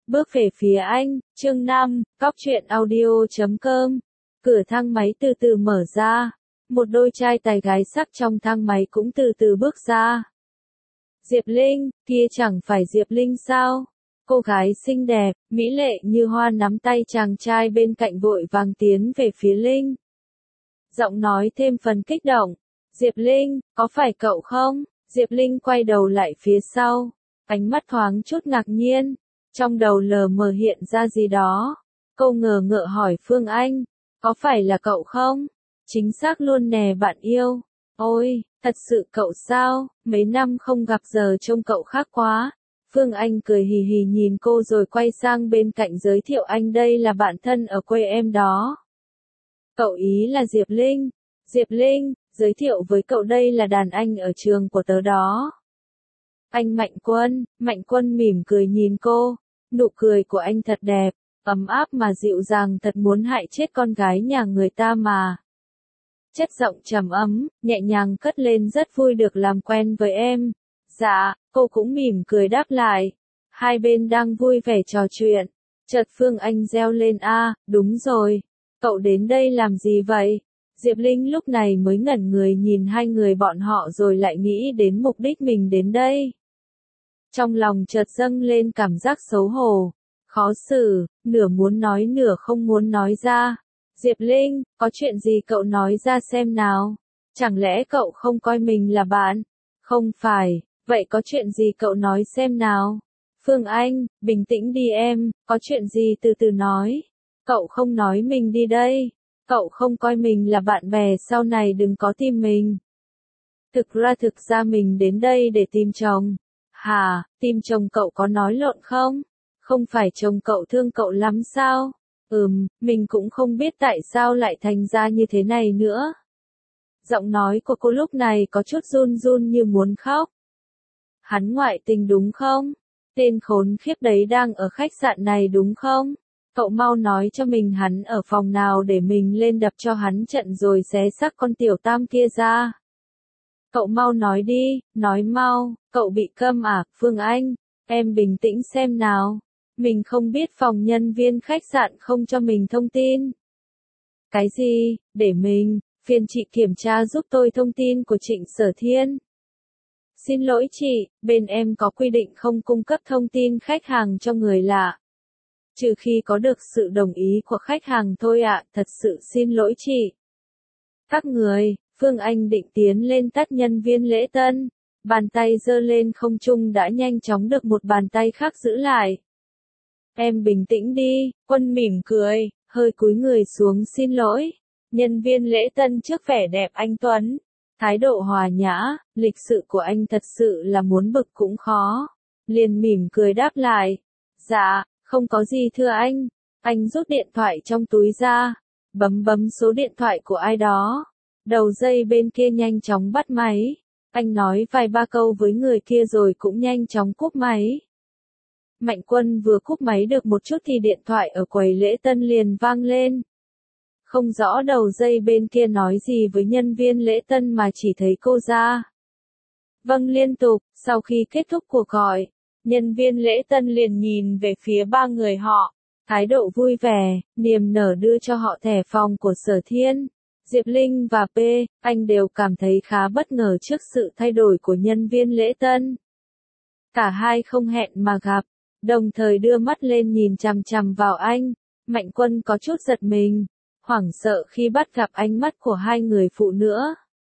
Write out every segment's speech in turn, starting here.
bước về phía anh. Chương 5, Cóc truyện audio.com. Cửa thang máy từ từ mở ra. Một đôi trai tài gái sắc trong thang máy cũng từ từ bước ra. Diệp Linh, kia chẳng phải Diệp Linh sao? Cô gái xinh đẹp, mỹ lệ như hoa nắm tay chàng trai bên cạnh vội vàng tiến về phía Linh. Giọng nói thêm phần kích động. Diệp Linh, có phải cậu không? Diệp Linh quay đầu lại phía sau. Ánh mắt thoáng chút ngạc nhiên. Trong đầu lờ mờ hiện ra gì đó. Cô ngờ ngợ hỏi Phương Anh. Có phải là cậu không? Chính xác luôn nè bạn yêu. Ôi, thật sự cậu sao? Mấy năm không gặp giờ trông cậu khác quá. Phương Anh cười hì hì nhìn cô rồi quay sang bên cạnh giới thiệu anh đây là bạn thân ở quê em đó. Cậu ý là Diệp Linh. Diệp Linh, giới thiệu với cậu đây là đàn anh ở trường của tớ đó. Anh Mạnh Quân mỉm cười nhìn cô. Nụ cười của anh thật đẹp, ấm áp mà dịu dàng thật muốn hại chết con gái nhà người ta mà. Chất giọng trầm ấm, nhẹ nhàng cất lên rất vui được làm quen với em. Dạ, cô cũng mỉm cười đáp lại. Hai bên đang vui vẻ trò chuyện. Chợt Phương Anh reo lên đúng rồi. Cậu đến đây làm gì vậy? Diệp Linh lúc này mới ngẩn người nhìn hai người bọn họ rồi lại nghĩ đến mục đích mình đến đây. Trong lòng chợt dâng lên cảm giác xấu hổ, khó xử, nửa muốn nói nửa không muốn nói ra. Diệp Linh, có chuyện gì cậu nói ra xem nào? Chẳng lẽ cậu không coi mình là bạn? Không phải, vậy có chuyện gì cậu nói xem nào? Phương Anh, bình tĩnh đi em, có chuyện gì từ từ nói. Cậu không nói mình đi đây. Cậu không coi mình là bạn bè sau này đừng có tìm mình. Thực ra mình đến đây để tìm chồng. Hà, tìm chồng cậu có nói lộn không? Không phải chồng cậu thương cậu lắm sao? Mình cũng không biết tại sao lại thành ra như thế này nữa. Giọng nói của cô lúc này có chút run run như muốn khóc. Hắn ngoại tình đúng không? Tên khốn khiếp đấy đang ở khách sạn này đúng không? Cậu mau nói cho mình hắn ở phòng nào để mình lên đập cho hắn trận rồi xé xác con tiểu tam kia ra. Cậu mau nói đi, nói mau, cậu bị câm à, Phương Anh, em bình tĩnh xem nào. Mình không biết phòng nhân viên khách sạn không cho mình thông tin. Cái gì, để mình, phiền chị kiểm tra giúp tôi thông tin của Trịnh Sở Thiên. Xin lỗi chị, bên em có quy định không cung cấp thông tin khách hàng cho người lạ. Trừ khi có được sự đồng ý của khách hàng thôi ạ, thật sự xin lỗi chị. Các người, Phương Anh định tiến lên tát nhân viên lễ tân. Bàn tay giơ lên không trung đã nhanh chóng được một bàn tay khác giữ lại. Em bình tĩnh đi, Quân mỉm cười, hơi cúi người xuống xin lỗi. Nhân viên lễ tân trước vẻ đẹp anh tuấn. Thái độ hòa nhã, lịch sự của anh thật sự là muốn bực cũng khó. Liền mỉm cười đáp lại. Dạ, không có gì thưa anh. Anh rút điện thoại trong túi ra. Bấm số điện thoại của ai đó. Đầu dây bên kia nhanh chóng bắt máy. Anh nói vài ba câu với người kia rồi cũng nhanh chóng cúp máy. Mạnh Quân vừa cúp máy được một chút thì điện thoại ở quầy lễ tân liền vang lên. Không rõ đầu dây bên kia nói gì với nhân viên lễ tân mà chỉ thấy cô ra. Vâng liên tục, sau khi kết thúc cuộc gọi, nhân viên lễ tân liền nhìn về phía ba người họ, thái độ vui vẻ, niềm nở đưa cho họ thẻ phòng của Sở Thiên. Diệp Linh và P, anh đều cảm thấy khá bất ngờ trước sự thay đổi của nhân viên lễ tân. Cả hai không hẹn mà gặp, đồng thời đưa mắt lên nhìn chằm chằm vào anh. Mạnh Quân có chút giật mình, hoảng sợ khi bắt gặp ánh mắt của hai người phụ nữa.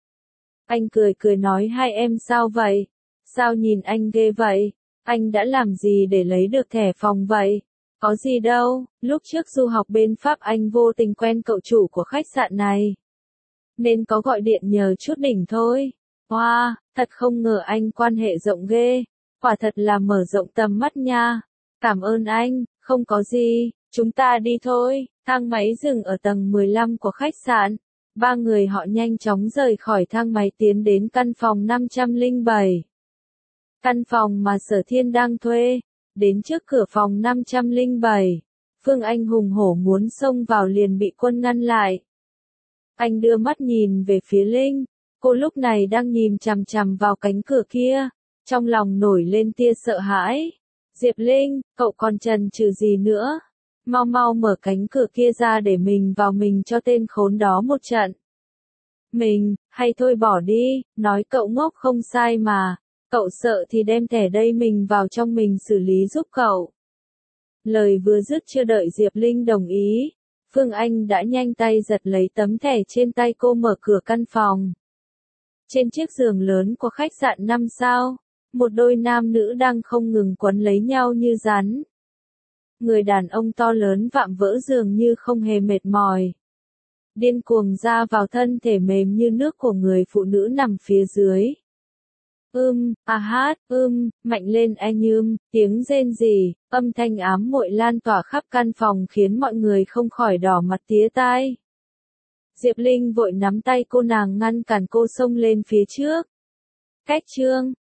Anh cười nói hai em sao vậy? Sao nhìn anh ghê vậy? Anh đã làm gì để lấy được thẻ phòng vậy? Có gì đâu, lúc trước du học bên Pháp anh vô tình quen cậu chủ của khách sạn này. Nên có gọi điện nhờ chút đỉnh thôi. Wow, thật không ngờ anh quan hệ rộng ghê. Quả thật là mở rộng tầm mắt nha. Cảm ơn anh, không có gì, chúng ta đi thôi. Thang máy dừng ở tầng 15 của khách sạn. Ba người họ nhanh chóng rời khỏi thang máy tiến đến căn phòng 507. Căn phòng mà Sở Thiên đang thuê. Đến trước cửa phòng 507. Phương Anh hùng hổ muốn xông vào liền bị Quân ngăn lại. Anh đưa mắt nhìn về phía Linh. Cô lúc này đang nhìn chằm chằm vào cánh cửa kia. Trong lòng nổi lên tia sợ hãi. Diệp Linh, cậu còn chần chừ gì nữa? Mau mau mở cánh cửa kia ra để mình vào mình cho tên khốn đó một trận. Mình, hay thôi bỏ đi, nói cậu ngốc không sai mà. Cậu sợ thì đem thẻ đây mình vào trong mình xử lý giúp cậu. Lời vừa dứt chưa đợi Diệp Linh đồng ý, Phương Anh đã nhanh tay giật lấy tấm thẻ trên tay cô mở cửa căn phòng. Trên chiếc giường lớn của khách sạn 5 sao, một đôi nam nữ đang không ngừng quấn lấy nhau như rắn. Người đàn ông to lớn vạm vỡ dường như không hề mệt mỏi. Điên cuồng ra vào thân thể mềm như nước của người phụ nữ nằm phía dưới. Hát, mạnh lên anh tiếng rên rỉ, âm thanh ám muội lan tỏa khắp căn phòng khiến mọi người không khỏi đỏ mặt tía tai. Diệp Linh vội nắm tay cô nàng ngăn cản cô xông lên phía trước. Cách chương